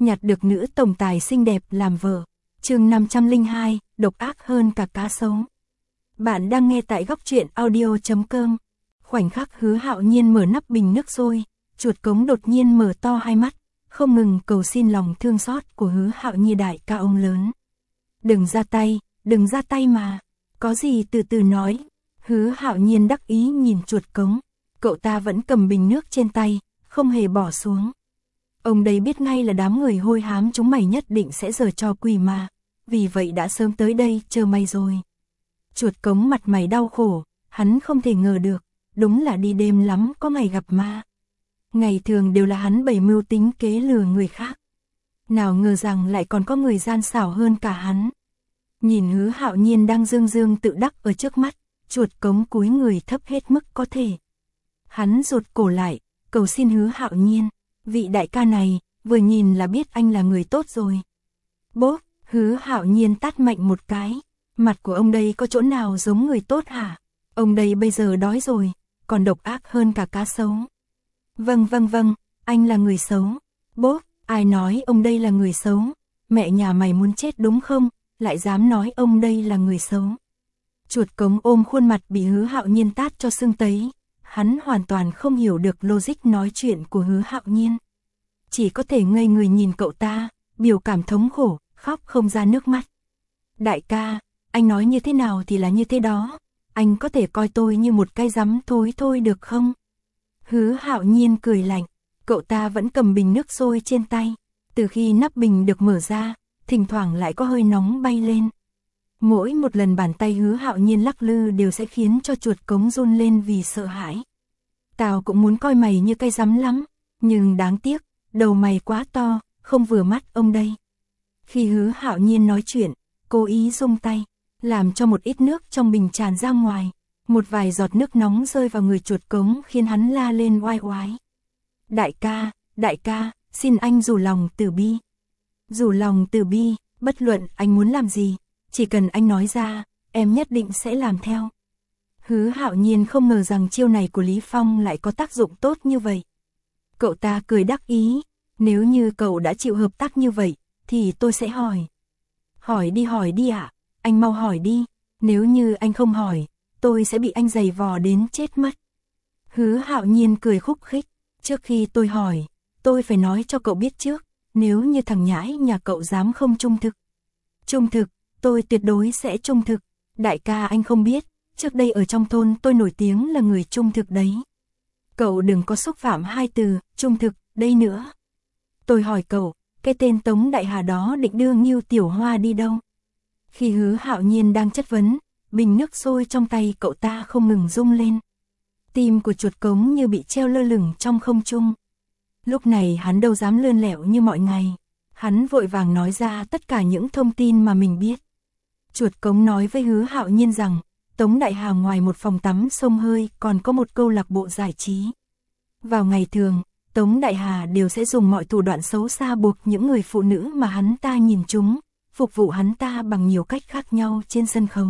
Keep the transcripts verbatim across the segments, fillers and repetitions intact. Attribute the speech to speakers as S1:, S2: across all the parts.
S1: nhặt được nữ tổng tài xinh đẹp làm vợ. Chương năm trăm lẻ hai, độc ác hơn cả cá sấu. Bạn đang nghe tại góc truyện audio chấm com. Khoảnh khắc Hứa Hạo Nhiên mở nắp bình nước sôi, chuột cống đột nhiên mở to hai mắt, không ngừng cầu xin lòng thương xót của Hứa Hạo Nhiên đại ca ông lớn. Đừng ra tay, đừng ra tay mà, có gì từ từ nói. Hứa Hạo Nhiên đắc ý nhìn chuột cống, cậu ta vẫn cầm bình nước trên tay, không hề bỏ xuống. Ông đấy biết ngay là đám người hôi hám chúng mày nhất định sẽ giở trò quỷ mà, vì vậy đã sớm tới đây chờ mày rồi. Chuột cống mặt mày đau khổ, hắn không thể ngờ được, đúng là đi đêm lắm có ngày gặp ma. Ngày thường đều là hắn bày mưu tính kế lừa người khác, nào ngờ rằng lại còn có người gian xảo hơn cả hắn. Nhìn Hứa Hạo Nhiên đang dương dương tự đắc ở trước mắt, chuột cống cúi người thấp hết mức có thể. Hắn rụt cổ lại, cầu xin Hứa Hạo Nhiên, vị đại ca này, vừa nhìn là biết anh là người tốt rồi. Bốp, Hứa Hạo Nhiên tát mạnh một cái, mặt của ông đây có chỗ nào giống người tốt hả? Ông đây bây giờ đói rồi, còn độc ác hơn cả cá sấu. Vâng vâng vâng, anh là người xấu. Bốp, ai nói ông đây là người xấu? Mẹ nhà mày muốn chết đúng không? Lại dám nói ông đây là người xấu. Chuột cống ôm khuôn mặt bị Hứa Hạo Nhiên tát cho sưng tấy. Hắn hoàn toàn không hiểu được logic nói chuyện của Hứa Hạo Nhiên. Chỉ có thể ngây người nhìn cậu ta, biểu cảm thống khổ, khóc không ra nước mắt. Đại ca, anh nói như thế nào thì là như thế đó. Anh có thể coi tôi như một cái rắm thối thôi được không? Hứa Hạo Nhiên cười lạnh, cậu ta vẫn cầm bình nước sôi trên tay. Từ khi nắp bình được mở ra, thỉnh thoảng lại có hơi nóng bay lên. Mỗi một lần bàn tay Hứa Hạo Nhiên lắc lư đều sẽ khiến cho chuột cống run lên vì sợ hãi. Tao cũng muốn coi mày như cây rắm lắm, nhưng đáng tiếc, đầu mày quá to, không vừa mắt ông đây. Khi Hứa Hạo Nhiên nói chuyện, cố ý rung tay, làm cho một ít nước trong bình tràn ra ngoài. Một vài giọt nước nóng rơi vào người chuột cống khiến hắn la lên oai oái. Đại ca, đại ca, xin anh rủ lòng từ bi. Rủ lòng từ bi, bất luận anh muốn làm gì, chỉ cần anh nói ra, em nhất định sẽ làm theo. Hứa Hạo Nhiên không ngờ rằng chiêu này của Lý Phong lại có tác dụng tốt như vậy. Cậu ta cười đắc ý, nếu như cậu đã chịu hợp tác như vậy, thì tôi sẽ hỏi. Hỏi đi hỏi đi ạ, à? Anh mau hỏi đi, nếu như anh không hỏi, tôi sẽ bị anh giày vò đến chết mất. Hứa Hạo Nhiên cười khúc khích, trước khi tôi hỏi, tôi phải nói cho cậu biết trước, nếu như thằng nhãi nhà cậu dám không trung thực. Trung thực, tôi tuyệt đối sẽ trung thực, đại ca anh không biết, trước đây ở trong thôn tôi nổi tiếng là người trung thực đấy. Cậu đừng có xúc phạm hai từ, trung thực, đây nữa. Tôi hỏi cậu, cái tên Tống Đại Hà đó định đưa Ngưu Tiểu Hoa đi đâu? Khi Hứa Hạo Nhiên đang chất vấn, bình nước sôi trong tay cậu ta không ngừng rung lên. Tim của chuột cống như bị treo lơ lửng trong không trung. Lúc này hắn đâu dám lươn lẹo như mọi ngày. Hắn vội vàng nói ra tất cả những thông tin mà mình biết. Chuột cống nói với Hứa Hạo Nhiên rằng, Tống Đại Hà ngoài một phòng tắm xông hơi còn có một câu lạc bộ giải trí. Vào ngày thường, Tống Đại Hà đều sẽ dùng mọi thủ đoạn xấu xa buộc những người phụ nữ mà hắn ta nhìn chúng, phục vụ hắn ta bằng nhiều cách khác nhau trên sân khấu.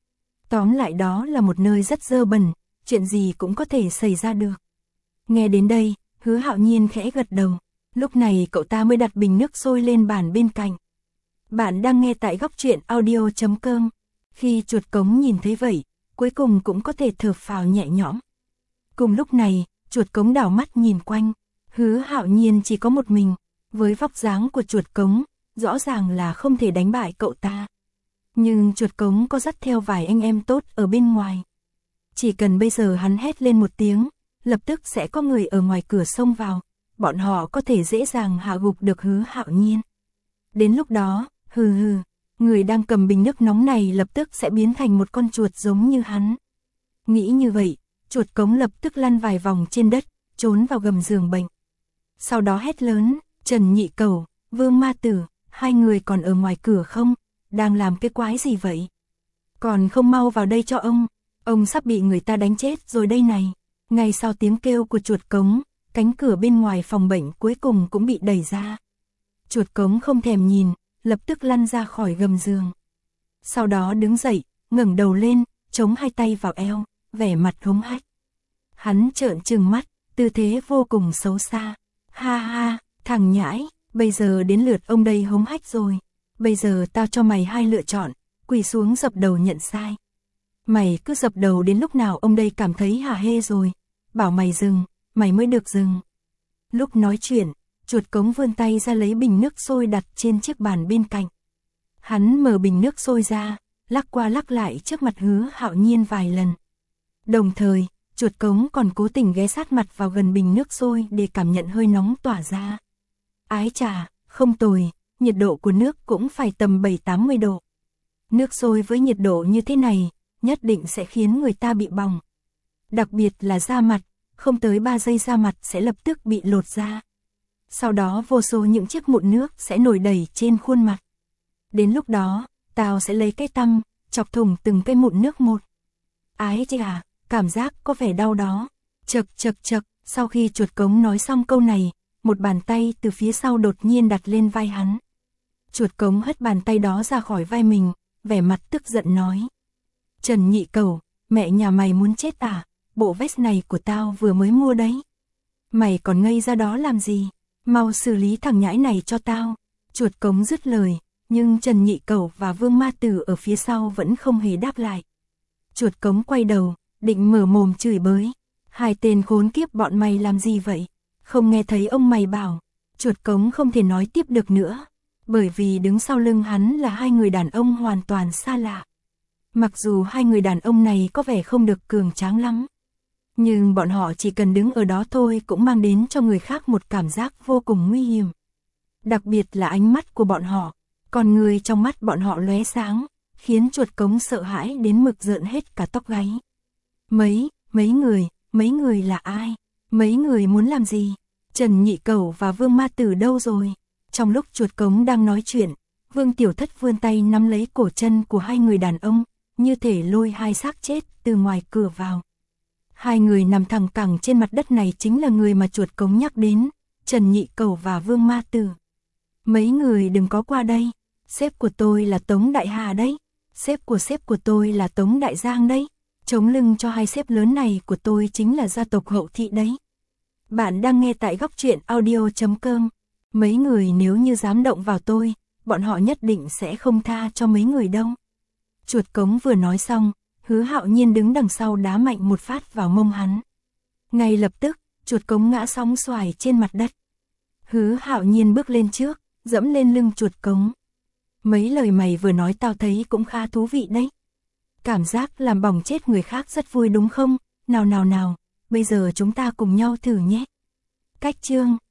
S1: Tóm lại đó là một nơi rất dơ bẩn, chuyện gì cũng có thể xảy ra được. Nghe đến đây, Hứa Hạo Nhiên khẽ gật đầu, lúc này cậu ta mới đặt bình nước sôi lên bàn bên cạnh. Bạn đang nghe tại góc truyện audio chấm com. Khi chuột cống nhìn thấy vậy, cuối cùng cũng có thể thở phào nhẹ nhõm. Cùng lúc này, chuột cống đảo mắt nhìn quanh, Hứa Hạo Nhiên chỉ có một mình, với vóc dáng của chuột cống, rõ ràng là không thể đánh bại cậu ta. Nhưng chuột cống có dắt theo vài anh em tốt ở bên ngoài. Chỉ cần bây giờ hắn hét lên một tiếng, lập tức sẽ có người ở ngoài cửa xông vào, bọn họ có thể dễ dàng hạ gục được Hứa Hạo Nhiên. Đến lúc đó, hừ hừ, người đang cầm bình nước nóng này lập tức sẽ biến thành một con chuột giống như hắn. Nghĩ như vậy, chuột cống lập tức lăn vài vòng trên đất, trốn vào gầm giường bệnh. Sau đó hét lớn, Trần Nhị Cẩu, Vương Ma Tử, hai người còn ở ngoài cửa không? Đang làm cái quái gì vậy? Còn không mau vào đây cho ông, ông sắp bị người ta đánh chết rồi đây này. Ngay sau tiếng kêu của chuột cống, cánh cửa bên ngoài phòng bệnh cuối cùng cũng bị đẩy ra. Chuột cống không thèm nhìn, lập tức lăn ra khỏi gầm giường. Sau đó đứng dậy, ngẩng đầu lên, chống hai tay vào eo, vẻ mặt hống hách. Hắn trợn trừng mắt, tư thế vô cùng xấu xa. Ha ha, thằng nhãi, Bây giờ đến lượt ông đây hống hách rồi. Bây giờ tao cho mày hai lựa chọn, quỳ xuống dập đầu nhận sai. Mày cứ dập đầu đến lúc nào ông đây cảm thấy hả hê rồi, bảo mày dừng, mày mới được dừng. Lúc nói chuyện, chuột cống vươn tay ra lấy bình nước sôi đặt trên chiếc bàn bên cạnh. Hắn mở bình nước sôi ra, lắc qua lắc lại trước mặt Hứa Hạo Nhiên vài lần. Đồng thời, chuột cống còn cố tình ghé sát mặt vào gần bình nước sôi để cảm nhận hơi nóng tỏa ra. Ái chà, không tồi, nhiệt độ của nước cũng phải tầm bảy tám mươi độ. Nước sôi với nhiệt độ như thế này, nhất định sẽ khiến người ta bị bỏng. Đặc biệt là da mặt, không tới ba giây da mặt sẽ lập tức bị lột da. Sau đó vô số những chiếc mụn nước sẽ nổi đầy trên khuôn mặt. Đến lúc đó, tao sẽ lấy cái tăm, chọc thủng từng cái mụn nước một. Ái chà, cảm giác có vẻ đau đó. Chật chật chật, sau khi chuột cống nói xong câu này, một bàn tay từ phía sau đột nhiên đặt lên vai hắn. Chuột cống hất bàn tay đó ra khỏi vai mình, vẻ mặt tức giận nói. Trần Nhị Cẩu, mẹ nhà mày muốn chết à? Bộ vest này của tao vừa mới mua đấy. Mày còn ngây ra đó làm gì? Mau xử lý thằng nhãi này cho tao. Chuột cống dứt lời, nhưng Trần Nhị Cẩu và Vương Ma Tử ở phía sau vẫn không hề đáp lại. Chuột cống quay đầu, định mở mồm chửi bới. Hai tên khốn kiếp bọn mày làm gì vậy? Không nghe thấy ông mày bảo. Chuột cống không thể nói tiếp được nữa, bởi vì đứng sau lưng hắn là hai người đàn ông hoàn toàn xa lạ. Mặc dù hai người đàn ông này có vẻ không được cường tráng lắm, nhưng bọn họ chỉ cần đứng ở đó thôi cũng mang đến cho người khác một cảm giác vô cùng nguy hiểm. Đặc biệt là ánh mắt của bọn họ, con người trong mắt bọn họ lóe sáng, khiến chuột cống sợ hãi đến mực rợn hết cả tóc gáy. Mấy, mấy người, mấy người là ai? Mấy người muốn làm gì? Trần Nhị Cẩu và Vương Ma Tử đâu rồi? Trong lúc chuột cống đang nói chuyện, Vương Tiểu Thất vươn tay nắm lấy cổ chân của hai người đàn ông, như thể lôi hai xác chết từ ngoài cửa vào. Hai người nằm thẳng cẳng trên mặt đất này chính là người mà chuột cống nhắc đến, Trần Nhị Cẩu và Vương Ma Tử. Mấy người đừng có qua đây, sếp của tôi là Tống Đại Hà đấy, sếp của sếp của tôi là Tống Đại Giang đấy, chống lưng cho hai sếp lớn này của tôi chính là gia tộc Hậu Thị đấy. Bạn đang nghe tại góc truyện audio chấm com. Mấy người nếu như dám động vào tôi, bọn họ nhất định sẽ không tha cho mấy người đâu. Chuột cống vừa nói xong, Hứa Hạo Nhiên đứng đằng sau đá mạnh một phát vào mông hắn. Ngay lập tức, chuột cống ngã sóng xoài trên mặt đất. Hứa Hạo Nhiên bước lên trước, dẫm lên lưng chuột cống. Mấy lời mày vừa nói tao thấy cũng khá thú vị đấy. Cảm giác làm bỏng chết người khác rất vui đúng không? Nào nào nào, bây giờ chúng ta cùng nhau thử nhé. Cách chương